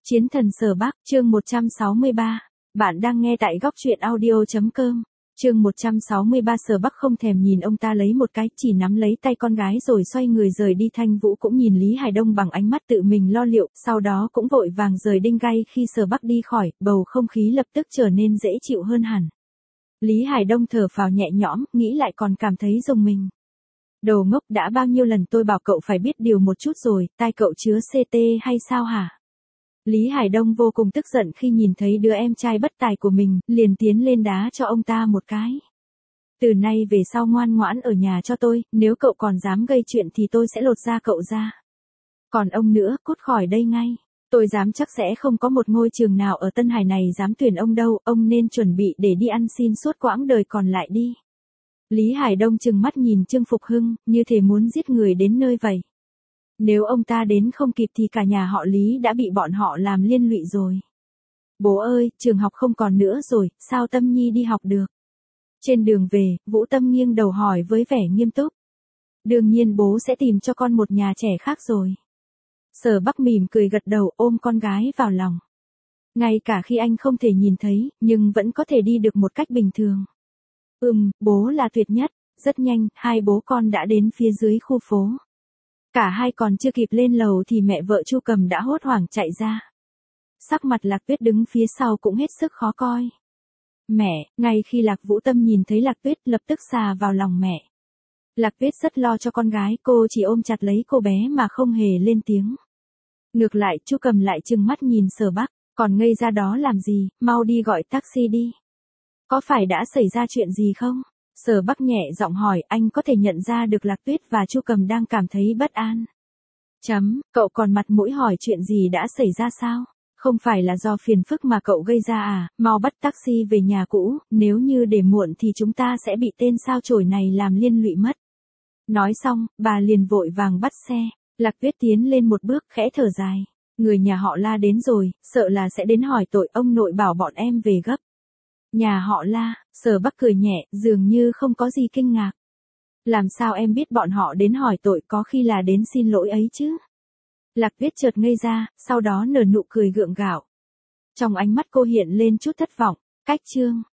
Chiến thần Sở Bắc, chương 163. Bạn đang nghe tại góc truyện audio.com. Chương 163. Sở Bắc không thèm nhìn ông ta lấy một cái, chỉ nắm lấy tay con gái rồi xoay người rời đi. Thanh Vũ cũng nhìn Lý Hải Đông bằng ánh mắt tự mình lo liệu, sau đó cũng vội vàng rời đinh gai. Khi Sở Bắc đi khỏi, bầu không khí lập tức trở nên dễ chịu hơn hẳn. Lý Hải Đông thở phào nhẹ nhõm, nghĩ lại còn cảm thấy rùng mình. Đồ ngốc, đã bao nhiêu lần tôi bảo cậu phải biết điều một chút rồi, tai cậu chứa CT hay sao hả? Lý Hải Đông vô cùng tức giận khi nhìn thấy đứa em trai bất tài của mình, liền tiến lên đá cho ông ta một cái. Từ nay về sau ngoan ngoãn ở nhà cho tôi, nếu cậu còn dám gây chuyện thì tôi sẽ lột da cậu ra. Còn ông nữa, cút khỏi đây ngay. Tôi dám chắc sẽ không có một ngôi trường nào ở Tân Hải này dám tuyển ông đâu, ông nên chuẩn bị để đi ăn xin suốt quãng đời còn lại đi. Lý Hải Đông trừng mắt nhìn Trương Phục Hưng, như thể muốn giết người đến nơi vậy. Nếu ông ta đến không kịp thì cả nhà họ Lý đã bị bọn họ làm liên lụy rồi. Bố ơi, trường học không còn nữa rồi, sao Tâm Nhi đi học được? Trên đường về, Vũ Tâm nghiêng đầu hỏi với vẻ nghiêm túc. Đương nhiên bố sẽ tìm cho con một nhà trẻ khác rồi. Sở Bắc mỉm cười gật đầu, ôm con gái vào lòng. Ngay cả khi anh không thể nhìn thấy, nhưng vẫn có thể đi được một cách bình thường. Bố là tuyệt nhất. Rất nhanh, hai bố con đã đến phía dưới khu phố. Cả hai còn chưa kịp lên lầu thì mẹ vợ Chu Cầm đã hốt hoảng chạy ra. Sắc mặt Lạc Tuyết đứng phía sau cũng hết sức khó coi. Mẹ, ngay khi Lạc Vũ Tâm nhìn thấy Lạc Tuyết lập tức xà vào lòng mẹ. Lạc Tuyết rất lo cho con gái, cô chỉ ôm chặt lấy cô bé mà không hề lên tiếng. Ngược lại, Chu Cầm lại trừng mắt nhìn Sở Bắc, còn ngây ra đó làm gì, mau đi gọi taxi đi. Có phải đã xảy ra chuyện gì không? Sở Bắc nhẹ giọng hỏi, anh có thể nhận ra được Lạc Tuyết và Chu Cầm đang cảm thấy bất an. Cậu còn mặt mũi hỏi chuyện gì đã xảy ra sao? Không phải là do phiền phức mà cậu gây ra à, mau bắt taxi về nhà cũ, nếu như để muộn thì chúng ta sẽ bị tên sao chổi này làm liên lụy mất. Nói xong, bà liền vội vàng bắt xe. Lạc Tuyết tiến lên một bước, khẽ thở dài. Người nhà họ La đến rồi, sợ là sẽ đến hỏi tội, ông nội bảo bọn em về gấp. Nhà họ La, Sở Bắc cười nhẹ, dường như không có gì kinh ngạc. Làm sao em biết bọn họ đến hỏi tội, có khi là đến xin lỗi ấy chứ? Lạc Tuyết chợt ngây ra, sau đó nở nụ cười gượng gạo. Trong ánh mắt cô hiện lên chút thất vọng. Cách chương